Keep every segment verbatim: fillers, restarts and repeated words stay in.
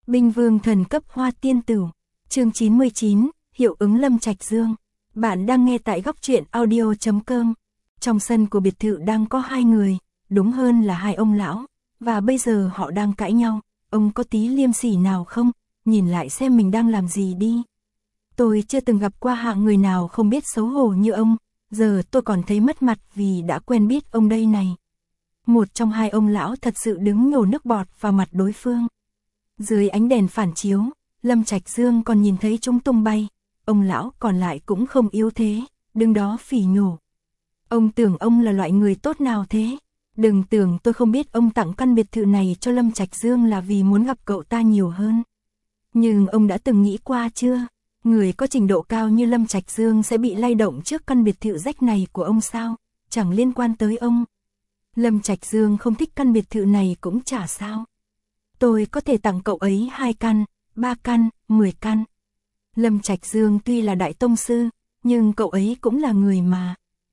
Binh vương thần cấp hoa tiên tử. Chương chín mươi chín, hiệu ứng Lâm Trạch Dương. Bạn đang nghe tại góc truyện audio chấm com. Trong sân của biệt thự đang có hai người, đúng hơn là hai ông lão, và bây giờ họ đang cãi nhau. Ông có tí liêm sỉ nào không? Nhìn lại xem mình đang làm gì đi. Tôi chưa từng gặp qua hạng người nào không biết xấu hổ như ông, giờ tôi còn thấy mất mặt vì đã quen biết ông đây này. Một trong hai ông lão thật sự đứng nhổ nước bọt vào mặt đối phương. Dưới ánh đèn phản chiếu, Lâm Trạch Dương còn nhìn thấy chúng tung bay, ông lão còn lại cũng không yếu thế, đứng đó phỉ nhổ. Ông tưởng ông là loại người tốt nào thế? Đừng tưởng tôi không biết ông tặng căn biệt thự này cho Lâm Trạch Dương là vì muốn gặp cậu ta nhiều hơn. Nhưng ông đã từng nghĩ qua chưa? Người có trình độ cao như Lâm Trạch Dương sẽ bị lay động trước căn biệt thự rách này của ông sao? Chẳng liên quan tới ông. Lâm Trạch Dương không thích căn biệt thự này cũng chả sao. Tôi có thể tặng cậu ấy hai căn, ba căn, mười căn. Lâm Trạch Dương tuy là đại tông sư, nhưng cậu ấy cũng là người mà.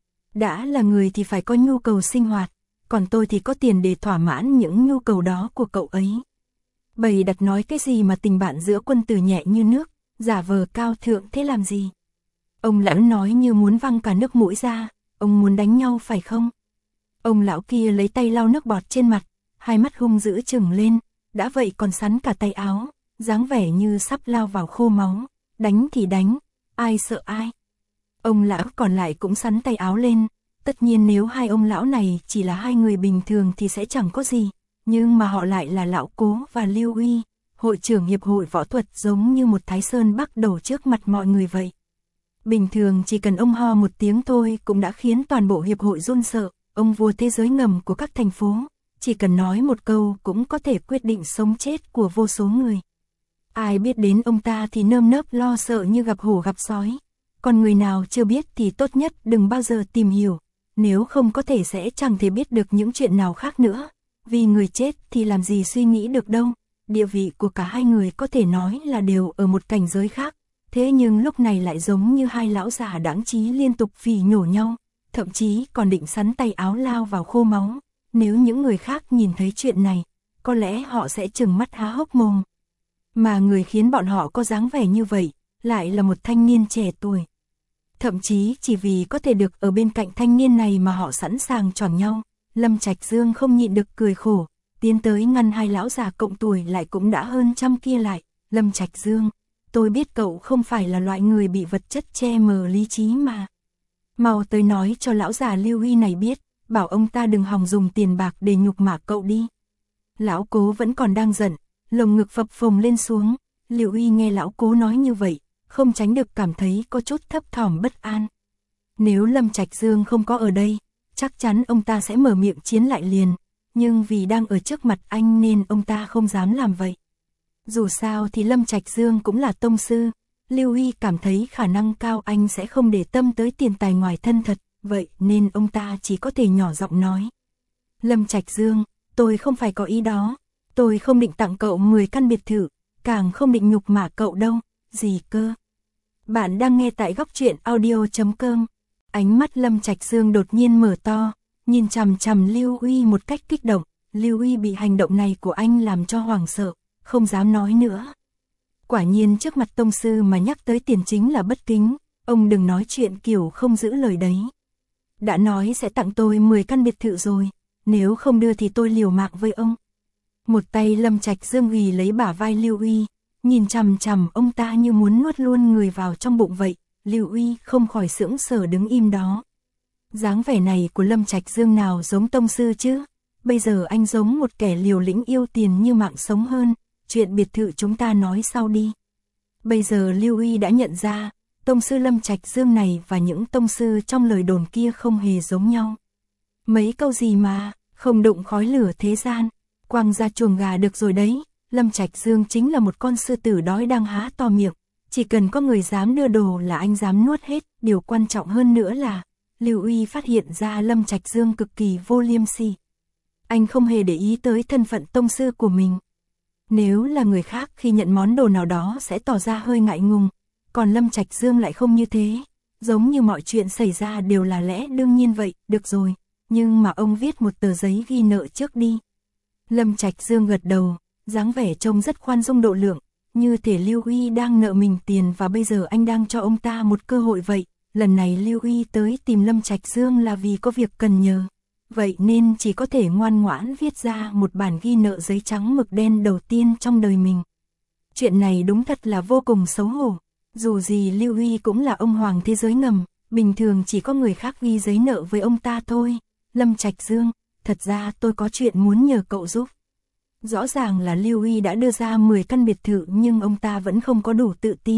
Đã là người thì phải có nhu cầu sinh hoạt, còn tôi thì có tiền để thỏa mãn những nhu cầu đó của cậu ấy. Bày đặt nói cái gì mà tình bạn giữa quân tử nhẹ như nước, giả vờ cao thượng thế làm gì? Ông lão nói như muốn văng cả nước mũi ra, ông muốn đánh nhau phải không? Ông lão kia lấy tay lau nước bọt trên mặt, hai mắt hung dữ trừng lên, đã vậy còn sắn cả tay áo, dáng vẻ như sắp lao vào khô máu, đánh thì đánh, ai sợ ai. Ông lão còn lại cũng sắn tay áo lên, tất nhiên nếu hai ông lão này chỉ là hai người bình thường thì sẽ chẳng có gì, nhưng mà họ lại là lão Cố và Lưu Uy, hội trưởng hiệp hội võ thuật giống như một Thái Sơn Bắc đầu trước mặt mọi người vậy. Bình thường chỉ cần ông ho một tiếng thôi cũng đã khiến toàn bộ hiệp hội run sợ, ông vua thế giới ngầm của các thành phố, chỉ cần nói một câu cũng có thể quyết định sống chết của vô số người. Ai biết đến ông ta thì nơm nớp lo sợ như gặp hổ gặp sói, còn người nào chưa biết thì tốt nhất đừng bao giờ tìm hiểu, nếu không có thể sẽ chẳng thể biết được những chuyện nào khác nữa, vì người chết thì làm gì suy nghĩ được đâu. Địa vị của cả hai người có thể nói là đều ở một cảnh giới khác, thế nhưng lúc này lại giống như hai lão già đáng trí liên tục phỉ nhổ nhau, thậm chí còn định sắn tay áo lao vào khô máu. Nếu những người khác nhìn thấy chuyện này, có lẽ họ sẽ trừng mắt há hốc mồm. Mà người khiến bọn họ có dáng vẻ như vậy, lại là một thanh niên trẻ tuổi. Thậm chí chỉ vì có thể được ở bên cạnh thanh niên này mà họ sẵn sàng choảng nhau. Lâm Trạch Dương không nhịn được cười khổ, tiến tới ngăn hai lão già cộng tuổi lại cũng đã hơn trăm kia lại. Lâm Trạch Dương, tôi biết cậu không phải là loại người bị vật chất che mờ lý trí mà. Mau tới nói cho lão già Lưu Uy này biết, bảo ông ta đừng hòng dùng tiền bạc để nhục mạ cậu đi. Lão Cố vẫn còn đang giận, lồng ngực phập phồng lên xuống. Lưu Uy nghe lão Cố nói như vậy, không tránh được cảm thấy có chút thấp thỏm bất an. Nếu Lâm Trạch Dương không có ở đây, chắc chắn ông ta sẽ mở miệng chiến lại liền, nhưng vì đang ở trước mặt anh nên ông ta không dám làm vậy. Dù sao thì Lâm Trạch Dương cũng là tông sư, Lưu Uy cảm thấy khả năng cao anh sẽ không để tâm tới tiền tài ngoài thân thật, vậy nên ông ta chỉ có thể nhỏ giọng nói. Lâm Trạch Dương, tôi không phải có ý đó, tôi không định tặng cậu mười căn biệt thự, càng không định nhục mạ cậu đâu, gì cơ. Bạn đang nghe tại góc truyện audio chấm com. Ánh mắt Lâm Trạch Dương đột nhiên mở to, nhìn chằm chằm Lưu Uy một cách kích động. Lưu Uy bị hành động này của anh làm cho hoảng sợ, không dám nói nữa. Quả nhiên trước mặt tông sư mà nhắc tới tiền chính là bất kính, ông đừng nói chuyện kiểu không giữ lời đấy. Đã nói sẽ tặng tôi mười căn biệt thự rồi, nếu không đưa thì tôi liều mạng với ông. Một tay Lâm Trạch Dương ghi lấy bả vai Lưu Uy, nhìn chằm chằm ông ta như muốn nuốt luôn người vào trong bụng vậy. Lưu Uy không khỏi sững sờ đứng im đó. Dáng vẻ này của Lâm Trạch Dương nào giống tông sư chứ? Bây giờ anh giống một kẻ liều lĩnh yêu tiền như mạng sống hơn. Chuyện biệt thự chúng ta nói sau đi. Bây giờ Lưu Uy đã nhận ra, tông sư Lâm Trạch Dương này và những tông sư trong lời đồn kia không hề giống nhau. Mấy câu gì mà, không đụng khói lửa thế gian, quăng ra chuồng gà được rồi đấy. Lâm Trạch Dương chính là một con sư tử đói đang há to miệng. Chỉ cần có người dám đưa đồ là anh dám nuốt hết. Điều quan trọng hơn nữa là, Lưu Uy phát hiện ra Lâm Trạch Dương cực kỳ vô liêm sỉ. Anh không hề để ý tới thân phận tông sư của mình. Nếu là người khác khi nhận món đồ nào đó sẽ tỏ ra hơi ngại ngùng, còn Lâm Trạch Dương lại không như thế, giống như mọi chuyện xảy ra đều là lẽ đương nhiên vậy. Được rồi, nhưng mà ông viết một tờ giấy ghi nợ trước đi. Lâm Trạch Dương gật đầu, dáng vẻ trông rất khoan dung độ lượng, như thể Lưu Uy đang nợ mình tiền và bây giờ anh đang cho ông ta một cơ hội vậy. Lần này Lưu Uy tới tìm Lâm Trạch Dương là vì có việc cần nhờ, vậy nên chỉ có thể ngoan ngoãn viết ra một bản ghi nợ giấy trắng mực đen đầu tiên trong đời mình. Chuyện này đúng thật là vô cùng xấu hổ, dù gì Lưu Uy cũng là ông hoàng thế giới ngầm, bình thường chỉ có người khác ghi giấy nợ với ông ta thôi. Lâm Trạch Dương, thật ra tôi có chuyện muốn nhờ cậu giúp. Rõ ràng là Lưu Uy đã đưa ra mười căn biệt thự nhưng ông ta vẫn không có đủ tự tin.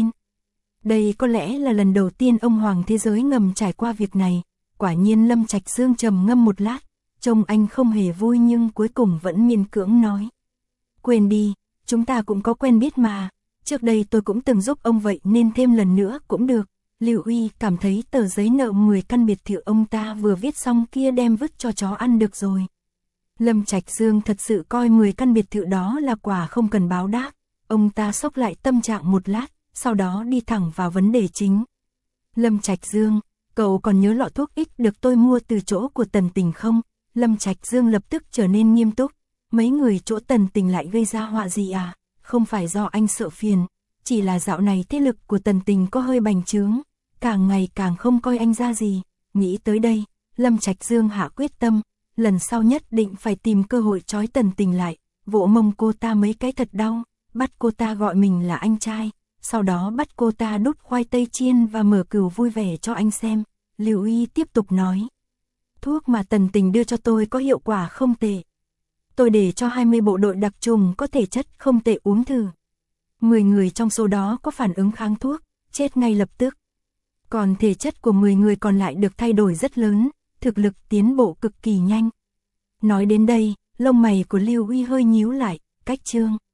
Đây có lẽ là lần đầu tiên ông hoàng thế giới ngầm trải qua việc này. Quả nhiên Lâm Trạch Dương trầm ngâm một lát, trông anh không hề vui nhưng cuối cùng vẫn miễn cưỡng nói. Quên đi, chúng ta cũng có quen biết mà, trước đây tôi cũng từng giúp ông vậy nên thêm lần nữa cũng được. Lưu Uy cảm thấy tờ giấy nợ mười căn biệt thự ông ta vừa viết xong kia đem vứt cho chó ăn được rồi. Lâm Trạch Dương thật sự coi mười căn biệt thự đó là quà không cần báo đáp. Ông ta xốc lại tâm trạng một lát, sau đó đi thẳng vào vấn đề chính. Lâm Trạch Dương, cậu còn nhớ lọ thuốc X được tôi mua từ chỗ của Tần Tình không? Lâm Trạch Dương lập tức trở nên nghiêm túc. Mấy người chỗ Tần Tình lại gây ra họa gì à? Không phải do anh sợ phiền, chỉ là dạo này thế lực của Tần Tình có hơi bành trướng, càng ngày càng không coi anh ra gì. Nghĩ tới đây, Lâm Trạch Dương hạ quyết tâm, lần sau nhất định phải tìm cơ hội trói Tần Tình lại, vỗ mông cô ta mấy cái thật đau, bắt cô ta gọi mình là anh trai, sau đó bắt cô ta đút khoai tây chiên và mở cừu vui vẻ cho anh xem. Lưu Uy tiếp tục nói, thuốc mà Tần Tình đưa cho tôi có hiệu quả không tệ. Tôi để cho hai mươi bộ đội đặc trùng có thể chất không tệ uống thử. mười người trong số đó có phản ứng kháng thuốc, chết ngay lập tức. Còn thể chất của mười người còn lại được thay đổi rất lớn, thực lực tiến bộ cực kỳ nhanh. Nói đến đây, lông mày của Lưu Uy hơi nhíu lại, cách Trương